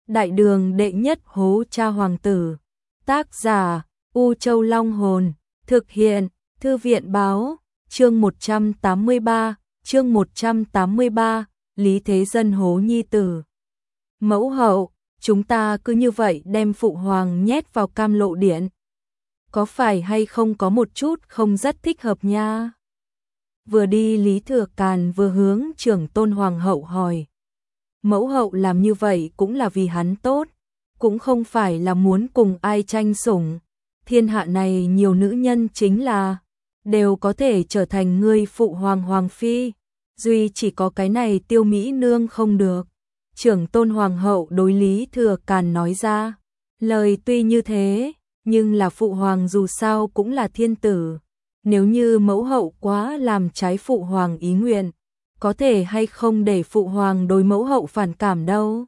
Đại đường đệ nhất hố cha hoàng tử. Tác giả U Châu Long Hồn. Thực hiện Thư viện Báo. Chương 183, Lý Thế Dân hố nhi tử. Mẫu hậu, chúng ta cứ như vậy đem phụ hoàng nhét vào Cam Lộ Điện. Có phải hay không có một chút không rất thích hợp nha? Vừa đi Lý Thừa Càn vừa hướng trưởng tôn hoàng hậu hỏi. Mẫu hậu làm như vậy cũng là vì hắn tốt, cũng không phải là muốn cùng ai tranh sủng. Thiên hạ này nhiều nữ nhân chính là đều có thể trở thành ngươi phụ hoàng hoàng phi, duy chỉ có cái này Tiêu Mỹ nương không được. Trưởng tôn hoàng hậu đối Lý Thừa Càn nói ra, lời tuy như thế, nhưng là phụ hoàng dù sao cũng là thiên tử, nếu như mẫu hậu quá làm trái phụ hoàng ý nguyện, có thể hay không để phụ hoàng đối mẫu hậu phản cảm đâu.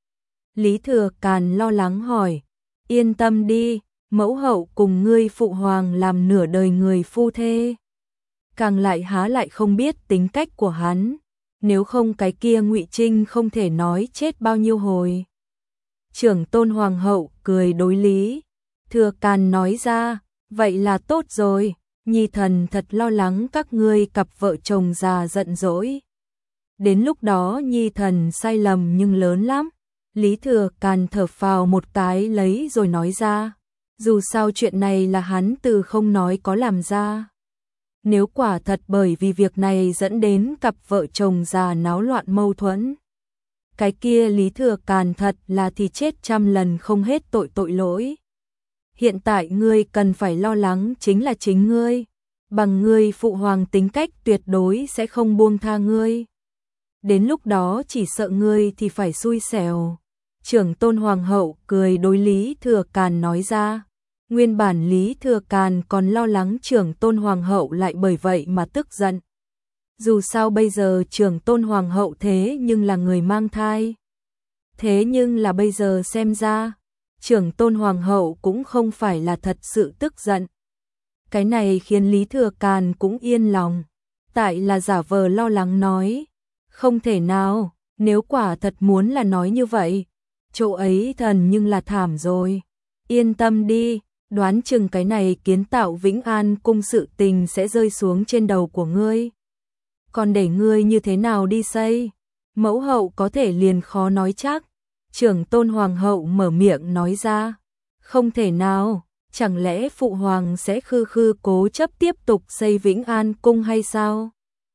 Lý Thừa Càn lo lắng hỏi, yên tâm đi, mẫu hậu cùng ngươi phụ hoàng làm nửa đời người phu thê. Càng lại há lại không biết tính cách của hắn, nếu không cái kia Ngụy Trinh không thể nói chết bao nhiêu hồi. Trưởng tôn hoàng hậu cười đối Lý Thừa Càn nói ra, vậy là tốt rồi, nhi thần thật lo lắng các ngươi cặp vợ chồng già giận dỗi. Đến lúc đó nhi thần sai lầm nhưng lớn lắm. Lý Thừa Càn thở phào một cái lấy rồi nói ra, dù sao chuyện này là hắn từ không nói có làm ra. Nếu quả thật bởi vì việc này dẫn đến cặp vợ chồng già náo loạn mâu thuẫn, cái kia Lý Thừa Càn thật là thì chết trăm lần không hết tội lỗi. Hiện tại ngươi cần phải lo lắng chính là chính ngươi, bằng ngươi phụ hoàng tính cách tuyệt đối sẽ không buông tha ngươi. Đến lúc đó chỉ sợ ngươi thì phải xui xẻo. Trưởng tôn hoàng hậu cười đối Lý Thừa Càn nói ra. Nguyên bản Lý Thừa Càn còn lo lắng trưởng tôn hoàng hậu lại bởi vậy mà tức giận. Dù sao bây giờ trưởng tôn hoàng hậu thế nhưng là người mang thai. Thế nhưng là bây giờ xem ra, trưởng tôn hoàng hậu cũng không phải là thật sự tức giận. Cái này khiến Lý Thừa Càn cũng yên lòng. Tại là giả vờ lo lắng nói, không thể nào, nếu quả thật muốn là nói như vậy, chỗ ấy thần nhưng là thảm rồi. Yên tâm đi, đoán chừng cái này kiến tạo Vĩnh An cung sự tình sẽ rơi xuống trên đầu của ngươi. Còn để ngươi như thế nào đi xây? Mẫu hậu có thể liền khó nói chắc. Trưởng tôn hoàng hậu mở miệng nói ra, không thể nào, chẳng lẽ phụ hoàng sẽ khư cố chấp tiếp tục xây Vĩnh An cung hay sao?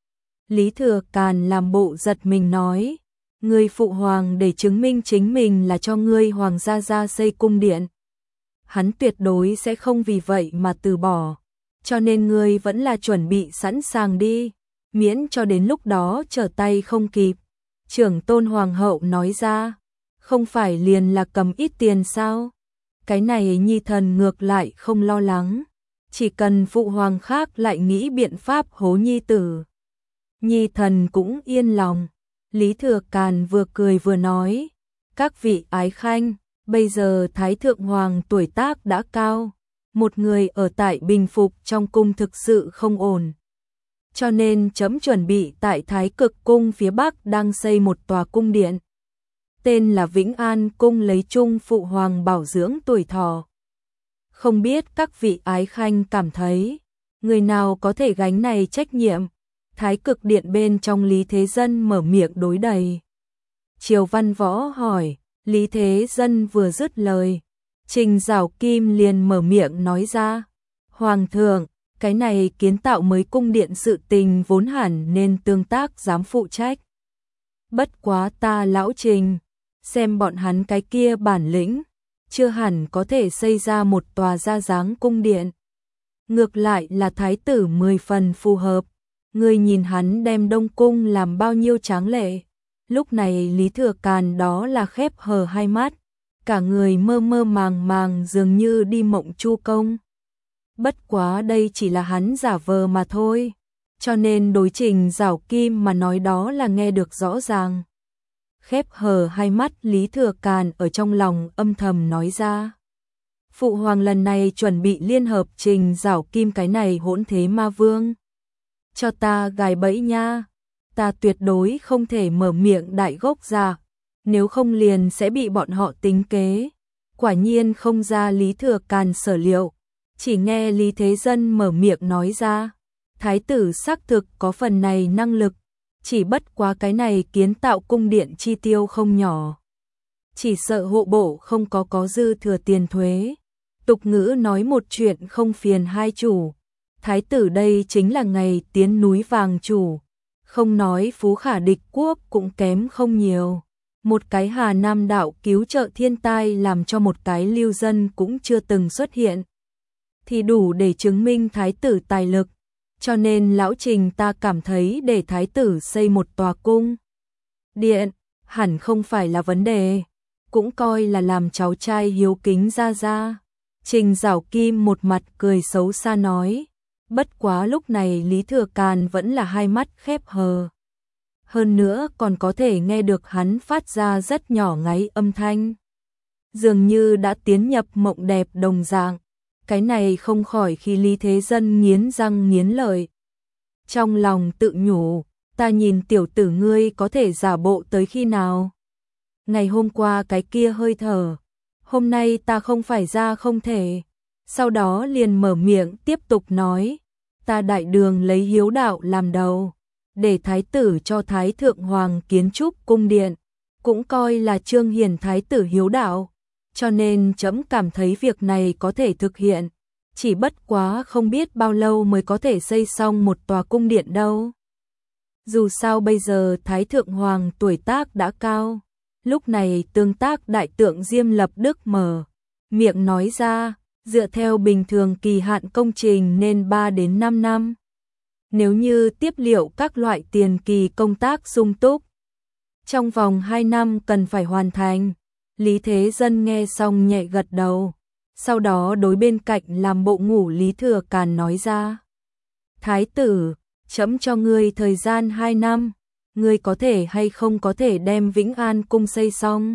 Lý Thừa Càn làm bộ giật mình nói, ngươi phụ hoàng để chứng minh chính mình là cho ngươi hoàng gia gia xây cung điện. Hắn tuyệt đối sẽ không vì vậy mà từ bỏ, cho nên ngươi vẫn là chuẩn bị sẵn sàng đi, miễn cho đến lúc đó trở tay không kịp. Trưởng tôn hoàng hậu nói ra, không phải liền là cầm ít tiền sao? Cái này nhi thần ngược lại không lo lắng, chỉ cần phụ hoàng khác lại nghĩ biện pháp hố nhi tử, nhi thần cũng yên lòng. Lý Thừa Càn vừa cười vừa nói, các vị ái khanh, bây giờ Thái Thượng Hoàng tuổi tác đã cao, một người ở tại bình phục trong cung thực sự không ổn. Cho nên chấm chuẩn bị tại Thái Cực cung phía Bắc đang xây một tòa cung điện. Tên là Vĩnh An cung lấy chung phụ hoàng bảo dưỡng tuổi thọ. Không biết các vị ái khanh cảm thấy, người nào có thể gánh này trách nhiệm? Thái Cực điện bên trong Lý Thế Dân mở miệng đối đầy. Triều Văn Võ hỏi, Lý Thế Dân vừa dứt lời, Trình Giảo Kim liền mở miệng nói ra, Hoàng thượng, cái này kiến tạo mới cung điện sự tình vốn hẳn nên tương tác dám phụ trách. Bất quá ta lão Trình, xem bọn hắn cái kia bản lĩnh, chưa hẳn có thể xây ra một tòa ra dáng cung điện. Ngược lại là thái tử 10 phần phù hợp, người nhìn hắn đem Đông cung làm bao nhiêu tráng lệ. Lúc này Lý Thừa Càn đó là khép hờ hai mắt, cả người mơ mơ màng màng dường như đi mộng chu công. Bất quá đây chỉ là hắn giả vờ mà thôi, cho nên đối Trình Giảo Kim mà nói đó là nghe được rõ ràng. Khép hờ hai mắt Lý Thừa Càn ở trong lòng âm thầm nói ra. Phụ hoàng lần này chuẩn bị liên hợp Trình Giảo Kim cái này hỗn thế ma vương. Cho ta gài bẫy nha, ta tuyệt đối không thể mở miệng đại gốc ra, nếu không liền sẽ bị bọn họ tính kế. Quả nhiên không ra Lý Thừa Càn sở liệu, chỉ nghe Lý Thế Dân mở miệng nói ra, thái tử xác thực có phần này năng lực, chỉ bất quá cái này kiến tạo cung điện chi tiêu không nhỏ. Chỉ sợ hộ bộ không có dư thừa tiền thuế. Tục ngữ nói một chuyện không phiền hai chủ, thái tử đây chính là ngày tiến núi vàng chủ, không nói phú khả địch quốc cũng kém không nhiều. Một cái Hà Nam đạo cứu trợ thiên tai làm cho một cái lưu dân cũng chưa từng xuất hiện, thì đủ để chứng minh thái tử tài lực, cho nên lão Trình ta cảm thấy để thái tử xây một tòa cung điện, hẳn không phải là vấn đề, cũng coi là làm cháu trai hiếu kính ra ra. Trình Giảo Kim một mặt cười xấu xa nói, bất quá lúc này Lý Thừa Càn vẫn là hai mắt khép hờ. Hơn nữa còn có thể nghe được hắn phát ra rất nhỏ ngáy âm thanh. Dường như đã tiến nhập mộng đẹp đồng dạng. Cái này không khỏi khi Lý Thế Dân nghiến răng nghiến lợi. Trong lòng tự nhủ, ta nhìn tiểu tử ngươi có thể giả bộ tới khi nào. Ngày hôm qua cái kia hơi thở, hôm nay ta không phải ra không thể. Sau đó liền mở miệng tiếp tục nói, ta đại đường lấy hiếu đạo làm đầu, để thái tử cho thái thượng hoàng kiến trúc cung điện, cũng coi là trương hiển thái tử hiếu đạo, cho nên trẫm cảm thấy việc này có thể thực hiện, chỉ bất quá không biết bao lâu mới có thể xây xong một tòa cung điện đâu. Dù sao bây giờ thái thượng hoàng tuổi tác đã cao, lúc này tương tác đại tượng Diêm Lập Đức mở miệng nói ra, dựa theo bình thường kỳ hạn công trình nên 3 đến 5 năm. Nếu như tiếp liệu các loại tiền kỳ công tác sung túc, trong vòng 2 năm cần phải hoàn thành. Lý Thế Dân nghe xong nhẹ gật đầu, sau đó đối bên cạnh làm bộ ngủ Lý Thừa Càn nói ra, thái tử, trẫm cho ngươi thời gian 2 năm, ngươi có thể hay không có thể đem Vĩnh An cung xây xong.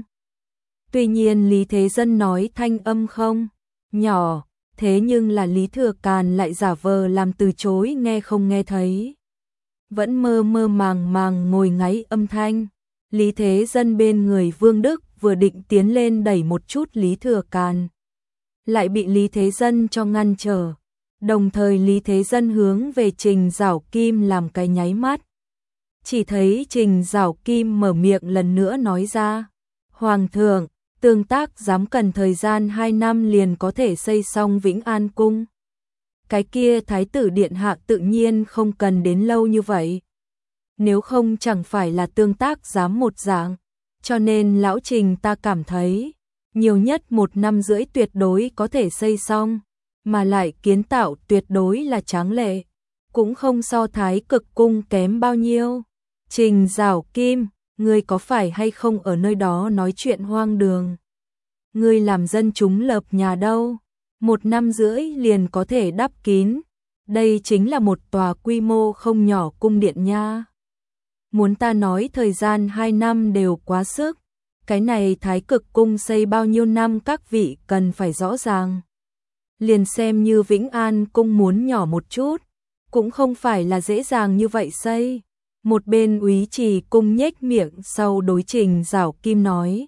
Tuy nhiên Lý Thế Dân nói thanh âm không nhỏ, thế nhưng là Lý Thừa Càn lại giả vờ làm từ chối nghe không nghe thấy. Vẫn mơ mơ màng màng ngồi ngáy âm thanh. Lý Thế Dân bên người Vương Đức vừa định tiến lên đẩy một chút Lý Thừa Càn, lại bị Lý Thế Dân cho ngăn trở. Đồng thời Lý Thế Dân hướng về Trình Giảo Kim làm cái nháy mắt. Chỉ thấy Trình Giảo Kim mở miệng lần nữa nói ra, Hoàng thượng, tương tác dám cần thời gian 2 năm liền có thể xây xong Vĩnh An cung. Cái kia thái tử điện hạ tự nhiên không cần đến lâu như vậy. Nếu không chẳng phải là tương tác dám một dạng. Cho nên lão Trình ta cảm thấy, nhiều nhất 1 năm rưỡi tuyệt đối có thể xây xong, mà lại kiến tạo tuyệt đối là tráng lệ, cũng không so thái cực cung kém bao nhiêu. Trình Giảo Kim, ngươi có phải hay không ở nơi đó nói chuyện hoang đường? Ngươi làm dân chúng lợp nhà đâu? 1 năm rưỡi liền có thể đắp kín. Đây chính là một tòa quy mô không nhỏ cung điện nha. Muốn ta nói thời gian 2 năm đều quá sức. Cái này thái cực cung xây bao nhiêu năm các vị cần phải rõ ràng. Liền xem như Vĩnh An cung muốn nhỏ một chút, cũng không phải là dễ dàng như vậy xây. Một bên Úy Trì cung nhếch miệng sau đối Trình Giảo Kim nói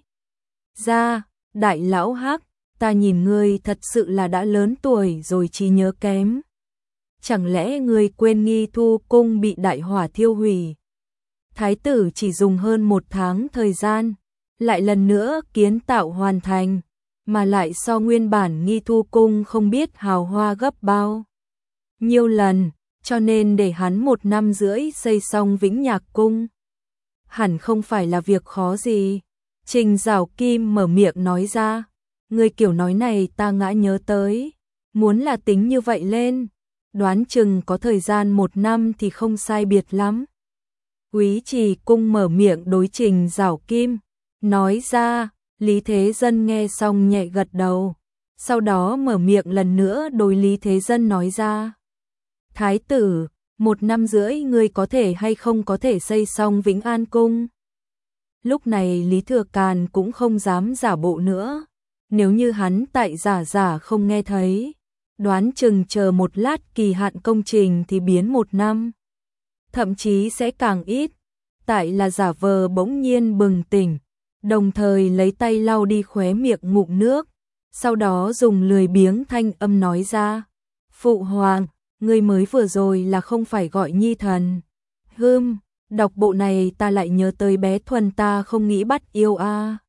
ra, đại lão Hắc, ta nhìn ngươi thật sự là đã lớn tuổi rồi trí nhớ kém. Chẳng lẽ ngươi quên Nghi Thu cung bị đại hỏa thiêu hủy? Thái tử chỉ dùng hơn 1 tháng thời gian, lại lần nữa kiến tạo hoàn thành, mà lại so nguyên bản Nghi Thu cung không biết hào hoa gấp bao nhiêu lần, cho nên để hắn 1 năm rưỡi xây xong Vĩnh Nhạc cung. Hẳn không phải là việc khó gì. Trình Giảo Kim mở miệng nói ra, người kiểu nói này ta ngã nhớ tới, muốn là tính như vậy lên, đoán chừng có thời gian 1 năm thì không sai biệt lắm. Úy Trì cung mở miệng đối Trình Giảo Kim, nói ra, Lý Thế Dân nghe xong nhẹ gật đầu, sau đó mở miệng lần nữa đối Lý Thế Dân nói ra, thái tử, 1 năm rưỡi ngươi có thể hay không có thể xây xong Vĩnh An cung? Lúc này Lý Thừa Càn cũng không dám giả bộ nữa, nếu như hắn tại giả không nghe thấy, đoán chừng chờ một lát kỳ hạn công trình thì biến 1 năm, thậm chí sẽ càng ít. Tại là giả vờ bỗng nhiên bừng tỉnh, đồng thời lấy tay lau đi khóe miệng ngụm nước, sau đó dùng lười biếng thanh âm nói ra, Phụ Hoàng, ngươi mới vừa rồi là không phải gọi Nhi thần. Đọc bộ này ta lại nhớ tới bé Thuần ta không nghĩ bắt yêu a.